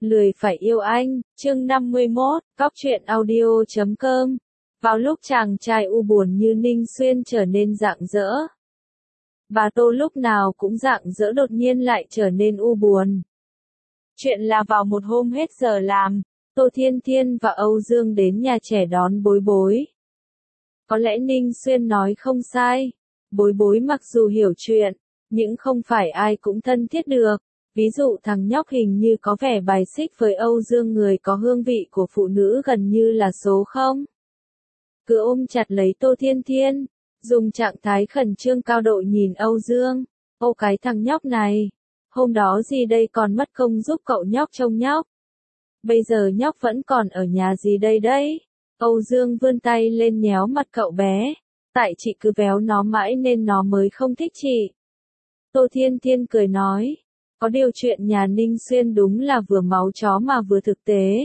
Lười phải yêu anh, chương 51, Cóc truyện audio.com. Vào lúc chàng trai u buồn như Ninh Xuyên trở nên rạng rỡ, bà Tô lúc nào cũng rạng rỡ đột nhiên lại trở nên u buồn. Chuyện là vào một hôm hết giờ làm, Tô Thiên Thiên và Âu Dương đến nhà trẻ đón Bối Bối. Có lẽ Ninh Xuyên nói không sai, Bối Bối mặc dù hiểu chuyện, nhưng không phải ai cũng thân thiết được. Ví dụ thằng nhóc hình như có vẻ bài xích với Âu Dương, người có hương vị của phụ nữ gần như là số không. Cứ ôm chặt lấy Tô Thiên Thiên, dùng trạng thái khẩn trương cao độ nhìn Âu Dương. Ô cái thằng nhóc này, hôm đó gì đây còn mất công giúp cậu nhóc trông nhóc. Bây giờ nhóc vẫn còn ở nhà gì đây đấy. Âu Dương vươn tay lên nhéo mặt cậu bé. Tại chị cứ véo nó mãi nên nó mới không thích chị. Tô Thiên Thiên cười nói. Có điều chuyện nhà Ninh Xuyên đúng là vừa máu chó mà vừa thực tế.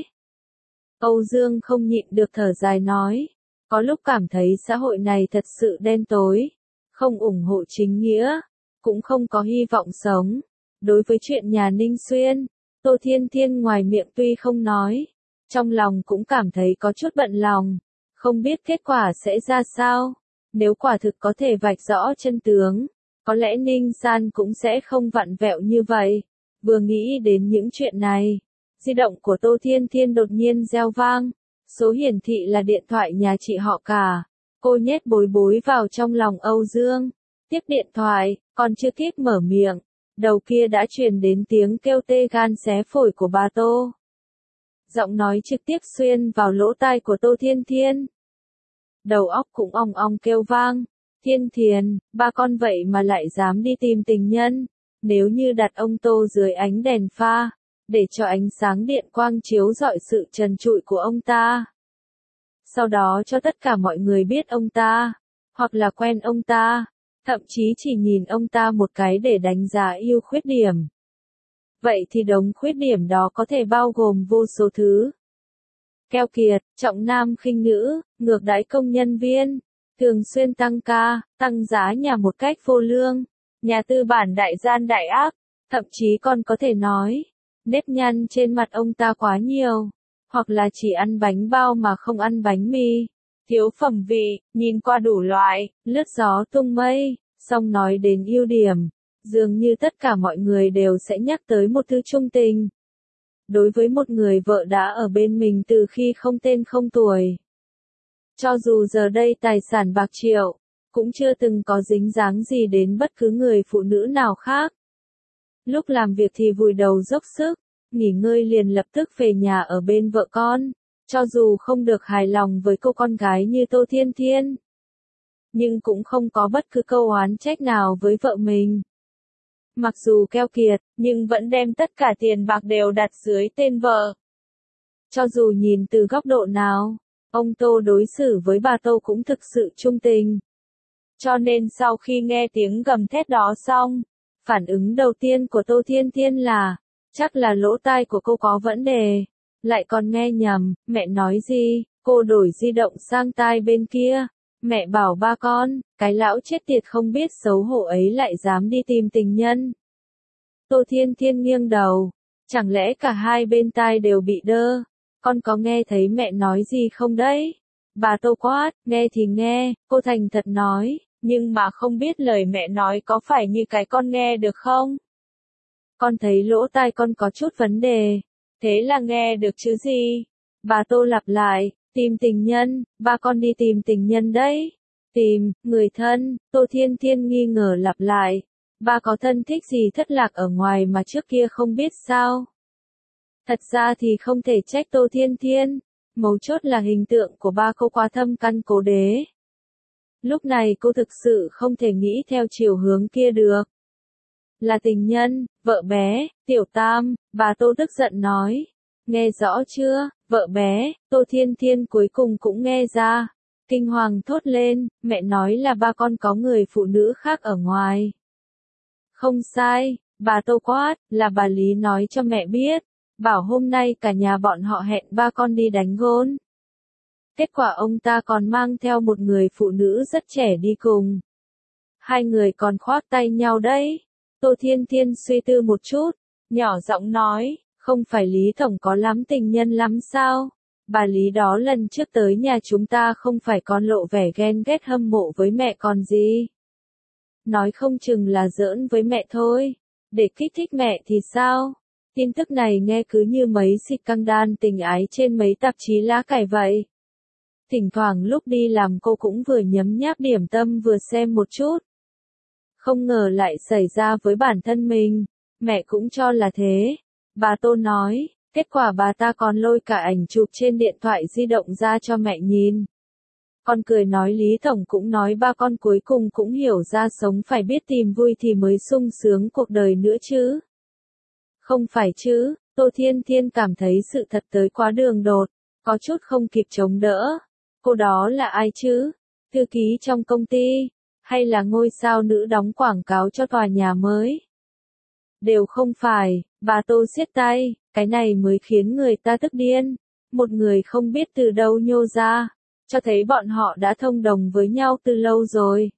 Âu Dương không nhịn được thở dài nói. Có lúc cảm thấy xã hội này thật sự đen tối. Không ủng hộ chính nghĩa. Cũng không có hy vọng sống. Đối với chuyện nhà Ninh Xuyên, Tô Thiên Thiên ngoài miệng tuy không nói, trong lòng cũng cảm thấy có chút bận lòng. Không biết kết quả sẽ ra sao. Nếu quả thực có thể vạch rõ chân tướng, có lẽ Ninh San cũng sẽ không vặn vẹo như vậy. Vừa nghĩ đến những chuyện này, di động của Tô Thiên Thiên đột nhiên reo vang. Số hiển thị là điện thoại nhà chị họ cả. Cô nhét Bối Bối vào trong lòng Âu Dương. Tiếp điện thoại, còn chưa kịp mở miệng, đầu kia đã truyền đến tiếng kêu tê gan xé phổi của bà Tô. Giọng nói trực tiếp xuyên vào lỗ tai của Tô Thiên Thiên. Đầu óc cũng ong ong kêu vang. Thiên Thiền, ba con vậy mà lại dám đi tìm tình nhân. Nếu như đặt ông Tô dưới ánh đèn pha, để cho ánh sáng điện quang chiếu rọi sự trần trụi của ông ta. Sau đó cho tất cả mọi người biết ông ta, hoặc là quen ông ta, thậm chí chỉ nhìn ông ta một cái để đánh giá yêu khuyết điểm. Vậy thì đống khuyết điểm đó có thể bao gồm vô số thứ. Keo kiệt, trọng nam khinh nữ, ngược đãi công nhân viên, thường xuyên tăng ca, tăng giá nhà một cách vô lương, nhà tư bản đại gian đại ác, thậm chí còn có thể nói, nếp nhăn trên mặt ông ta quá nhiều, hoặc là chỉ ăn bánh bao mà không ăn bánh mì, thiếu phẩm vị, nhìn qua đủ loại, lướt gió tung mây, xong nói đến ưu điểm, dường như tất cả mọi người đều sẽ nhắc tới một thứ trung tình. Đối với một người vợ đã ở bên mình từ khi không tên không tuổi. Cho dù giờ đây tài sản bạc triệu, cũng chưa từng có dính dáng gì đến bất cứ người phụ nữ nào khác. Lúc làm việc thì vùi đầu dốc sức, nghỉ ngơi liền lập tức về nhà ở bên vợ con, cho dù không được hài lòng với cô con gái như Tô Thiên Thiên. Nhưng cũng không có bất cứ câu oán trách nào với vợ mình. Mặc dù keo kiệt, nhưng vẫn đem tất cả tiền bạc đều đặt dưới tên vợ. Cho dù nhìn từ góc độ nào, ông Tô đối xử với bà Tô cũng thực sự trung tình. Cho nên sau khi nghe tiếng gầm thét đó xong, phản ứng đầu tiên của Tô Thiên Thiên là, chắc là lỗ tai của cô có vấn đề, lại còn nghe nhầm, mẹ nói gì, cô đổi di động sang tai bên kia, mẹ bảo ba con, cái lão chết tiệt không biết xấu hổ ấy lại dám đi tìm tình nhân. Tô Thiên Thiên nghiêng đầu, chẳng lẽ cả hai bên tai đều bị đơ, con có nghe thấy mẹ nói gì không đấy? Bà Tô quát, nghe thì nghe, cô thành thật nói, nhưng mà không biết lời mẹ nói có phải như cái con nghe được không? Con thấy lỗ tai con có chút vấn đề, thế là nghe được chứ gì? Bà Tô lặp lại, tìm tình nhân, ba con đi tìm tình nhân đấy. Tìm, người thân, Tô Thiên Thiên nghi ngờ lặp lại. Ba có thân thích gì thất lạc ở ngoài mà trước kia không biết sao? Thật ra thì không thể trách Tô Thiên Thiên, mấu chốt là hình tượng của ba cô quá thâm căn cố đế. Lúc này cô thực sự không thể nghĩ theo chiều hướng kia được. Là tình nhân, vợ bé, tiểu tam, bà Tô tức giận nói. Nghe rõ chưa, vợ bé, Tô Thiên Thiên cuối cùng cũng nghe ra. Kinh hoàng thốt lên, mẹ nói là ba con có người phụ nữ khác ở ngoài. Không sai, bà Tô quát, là bà Lý nói cho mẹ biết, bảo hôm nay cả nhà bọn họ hẹn ba con đi đánh gôn. Kết quả ông ta còn mang theo một người phụ nữ rất trẻ đi cùng. Hai người còn khoác tay nhau đấy. Tô Thiên Thiên suy tư một chút, nhỏ giọng nói, Không phải Lý Tổng có lắm tình nhân lắm sao? Bà Lý đó lần trước tới nhà chúng ta không phải còn lộ vẻ ghen ghét hâm mộ với mẹ còn gì. Nói không chừng là giỡn với mẹ thôi, để kích thích mẹ thì sao? Tin tức này nghe cứ như mấy xịt căng đan tình ái trên mấy tạp chí lá cải vậy. Thỉnh thoảng lúc đi làm cô cũng vừa nhấm nháp điểm tâm vừa xem một chút. Không ngờ lại xảy ra với bản thân mình, mẹ cũng cho là thế. Bà Tô nói, kết quả bà ta còn lôi cả ảnh chụp trên điện thoại di động ra cho mẹ nhìn. Con cười nói Lý Tổng cũng nói ba con cuối cùng cũng hiểu ra sống phải biết tìm vui thì mới sung sướng cuộc đời nữa chứ. Không phải chứ, Tô Thiên Thiên cảm thấy sự thật tới quá đường đột, có chút không kịp chống đỡ. Cô đó là ai chứ? Thư ký trong công ty? Hay là ngôi sao nữ đóng quảng cáo cho tòa nhà mới? Đều không phải, bà Tô siết tay, cái này mới khiến người ta tức điên. Một người không biết từ đâu nhô ra, cho thấy bọn họ đã thông đồng với nhau từ lâu rồi.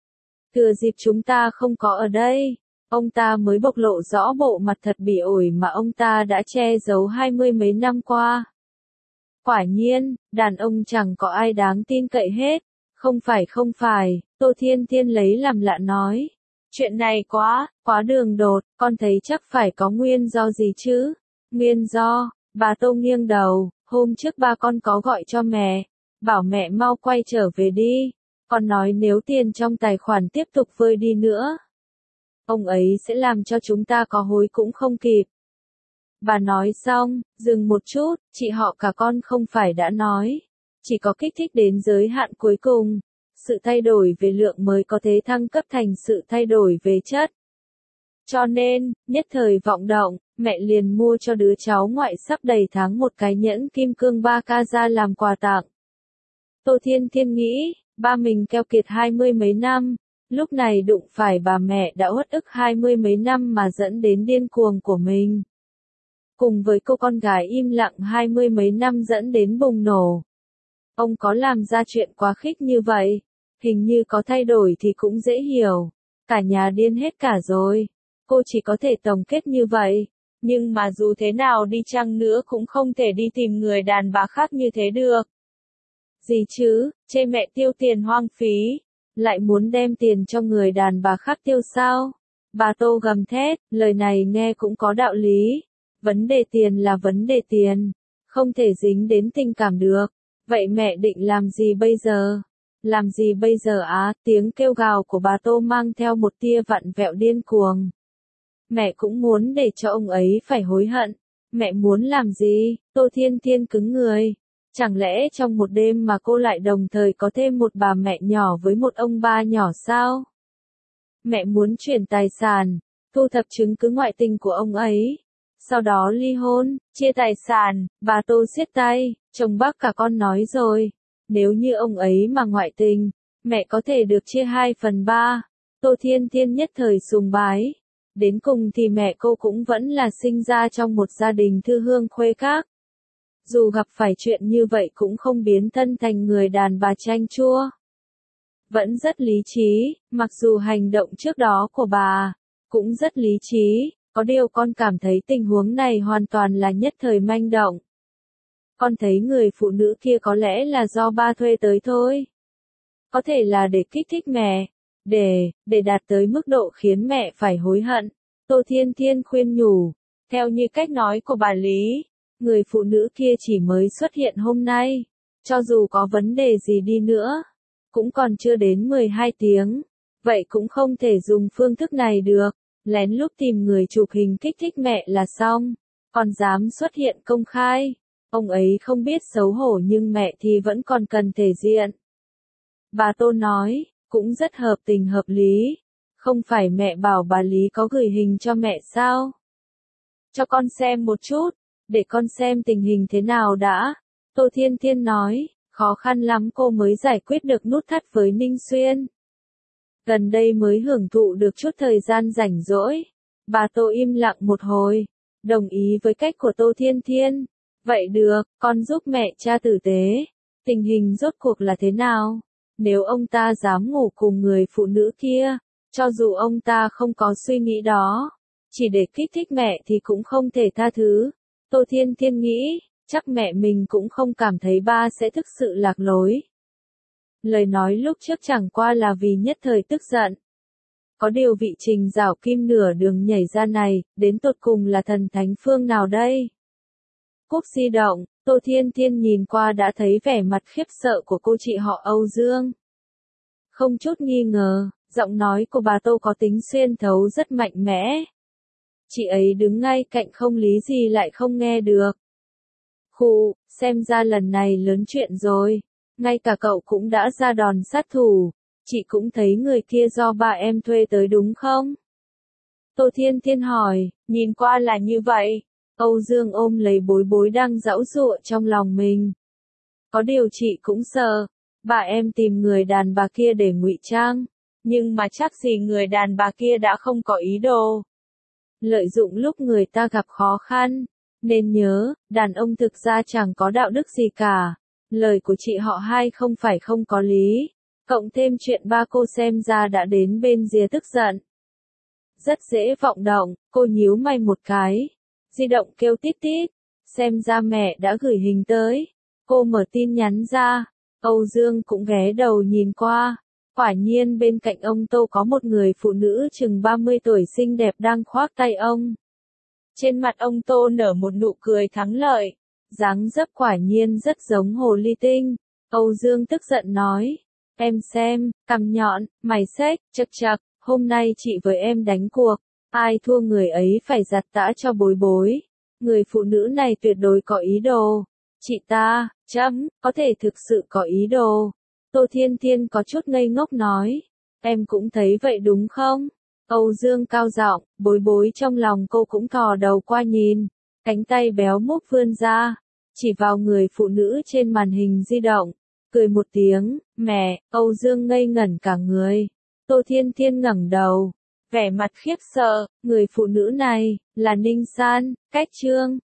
Thừa dịp chúng ta không có ở đây, ông ta mới bộc lộ rõ bộ mặt thật bỉ ổi mà ông ta đã che giấu 20 mấy năm qua. Quả nhiên, đàn ông chẳng có ai đáng tin cậy hết. Không phải, Tô Thiên Thiên lấy làm lạ nói. Chuyện này quá đường đột, con thấy chắc phải có nguyên do gì chứ? Nguyên do, bà Tô nghiêng đầu, hôm trước ba con có gọi cho mẹ, bảo mẹ mau quay trở về đi. Con nói nếu tiền trong tài khoản tiếp tục vơi đi nữa, ông ấy sẽ làm cho chúng ta có hối cũng không kịp. Bà nói xong, dừng một chút, chị họ cả con không phải đã nói. Chỉ có kích thích đến giới hạn cuối cùng. Sự thay đổi về lượng mới có thể thăng cấp thành sự thay đổi về chất. Cho nên, nhất thời vọng động, mẹ liền mua cho đứa cháu ngoại sắp đầy tháng một cái nhẫn kim cương 3K ra làm quà tặng. Tô Thiên Thiên nghĩ, ba mình keo kiệt 20 mấy năm, lúc này đụng phải bà mẹ đã uất ức 20 mấy năm mà dẫn đến điên cuồng của mình. Cùng với cô con gái im lặng 20 mấy năm dẫn đến bùng nổ. Ông có làm ra chuyện quá khích như vậy, hình như có thay đổi thì cũng dễ hiểu. Cả nhà điên hết cả rồi. Cô chỉ có thể tổng kết như vậy. Nhưng mà dù thế nào đi chăng nữa cũng không thể đi tìm người đàn bà khác như thế được. Gì chứ, chê mẹ tiêu tiền hoang phí, lại muốn đem tiền cho người đàn bà khác tiêu sao? Bà Tô gầm thét, lời này nghe cũng có đạo lý. Vấn đề tiền là vấn đề tiền, không thể dính đến tình cảm được. Vậy mẹ định làm gì bây giờ? Làm gì bây giờ á? Tiếng kêu gào của bà Tô mang theo một tia vặn vẹo điên cuồng. Mẹ cũng muốn để cho ông ấy phải hối hận. Mẹ muốn làm gì? Tô Thiên Thiên cứng người. Chẳng lẽ trong một đêm mà cô lại đồng thời có thêm một bà mẹ nhỏ với một ông ba nhỏ sao? Mẹ muốn chuyển tài sản, thu thập chứng cứ ngoại tình của ông ấy. Sau đó ly hôn, chia tài sản, bà Tô siết tay, chồng bác cả con nói rồi. Nếu như ông ấy mà ngoại tình, mẹ có thể được chia 2/3. Tô Thiên Thiên nhất thời sùng bái. Đến cùng thì mẹ cô cũng vẫn là sinh ra trong một gia đình thư hương khuê các. Dù gặp phải chuyện như vậy cũng không biến thân thành người đàn bà chanh chua. Vẫn rất lý trí, mặc dù hành động trước đó của bà cũng rất lý trí. Có điều con cảm thấy tình huống này hoàn toàn là nhất thời manh động. Con thấy người phụ nữ kia có lẽ là do ba thuê tới thôi. Có thể là để kích thích mẹ, để đạt tới mức độ khiến mẹ phải hối hận. Tô Thiên Thiên khuyên nhủ, theo như cách nói của bà Lý, người phụ nữ kia chỉ mới xuất hiện hôm nay. Cho dù có vấn đề gì đi nữa, cũng còn chưa đến 12 tiếng. Vậy cũng không thể dùng phương thức này được. Lén lút tìm người chụp hình kích thích mẹ là xong, còn dám xuất hiện công khai. Ông ấy không biết xấu hổ nhưng mẹ thì vẫn còn cần thể diện. Bà Tô nói, cũng rất hợp tình hợp lý. Không phải mẹ bảo bà Lý có gửi hình cho mẹ sao? Cho con xem một chút, để con xem tình hình thế nào đã. Tô Thiên Thiên nói, khó khăn lắm cô mới giải quyết được nút thắt với Ninh Xuyên. Gần đây mới hưởng thụ được chút thời gian rảnh rỗi. Bà Tô im lặng một hồi, đồng ý với cách của Tô Thiên Thiên. Vậy được, con giúp mẹ tra tử tế. Tình hình rốt cuộc là thế nào? Nếu ông ta dám ngủ cùng người phụ nữ kia, cho dù ông ta không có suy nghĩ đó, chỉ để kích thích mẹ thì cũng không thể tha thứ. Tô Thiên Thiên nghĩ, chắc mẹ mình cũng không cảm thấy ba sẽ thực sự lạc lối. Lời nói lúc trước chẳng qua là vì nhất thời tức giận. Có điều vị Trình Giảo Kim nửa đường nhảy ra này, đến tột cùng là thần thánh phương nào đây? Cúp di động, Tô Thiên Thiên nhìn qua đã thấy vẻ mặt khiếp sợ của cô chị họ Âu Dương. Không chút nghi ngờ, giọng nói của bà Tô có tính xuyên thấu rất mạnh mẽ. Chị ấy đứng ngay cạnh không lý gì lại không nghe được. Khụ, xem ra lần này lớn chuyện rồi. Ngay cả cậu cũng đã ra đòn sát thủ. Chị cũng thấy người kia do bà em thuê tới đúng không? Tô Thiên Thiên hỏi, nhìn qua là như vậy. Âu Dương ôm lấy bối bối đang giãu giụa trong lòng mình. Có điều chị cũng sợ. Bà em tìm người đàn bà kia để ngụy trang. Nhưng mà chắc gì người đàn bà kia đã không có ý đồ. Lợi dụng lúc người ta gặp khó khăn. Nên nhớ, đàn ông thực ra chẳng có đạo đức gì cả. Lời của chị họ hai không phải không có lý. Cộng thêm chuyện ba cô xem ra đã đến bên rìa tức giận. Rất dễ vọng động, cô nhíu mày một cái. Di động kêu tít tít. Xem ra mẹ đã gửi hình tới. Cô mở tin nhắn ra. Âu Dương cũng ghé đầu nhìn qua. Quả nhiên bên cạnh ông Tô có một người phụ nữ chừng 30 tuổi xinh đẹp đang khoác tay ông. Trên mặt ông Tô nở một nụ cười thắng lợi. Dáng dấp quả nhiên rất giống hồ ly tinh. Âu Dương tức giận nói. Em xem, cằm nhọn, mày xếch, chật chật, hôm nay chị với em đánh cuộc. Ai thua người ấy phải giặt tã cho bối bối. Người phụ nữ này tuyệt đối có ý đồ. Chị ta, có thể thực sự có ý đồ. Tô Thiên Thiên có chút ngây ngốc nói. Em cũng thấy vậy đúng không? Âu Dương cao giọng, bối bối trong lòng cô cũng thò đầu qua nhìn. Cánh tay béo múp vươn ra. Chỉ vào người phụ nữ trên màn hình di động. Cười một tiếng, mẹ, Âu Dương ngây ngẩn cả người. Tô Thiên Thiên ngẩng đầu. Vẻ mặt khiếp sợ, người phụ nữ này, là Ninh San, Cách Trương.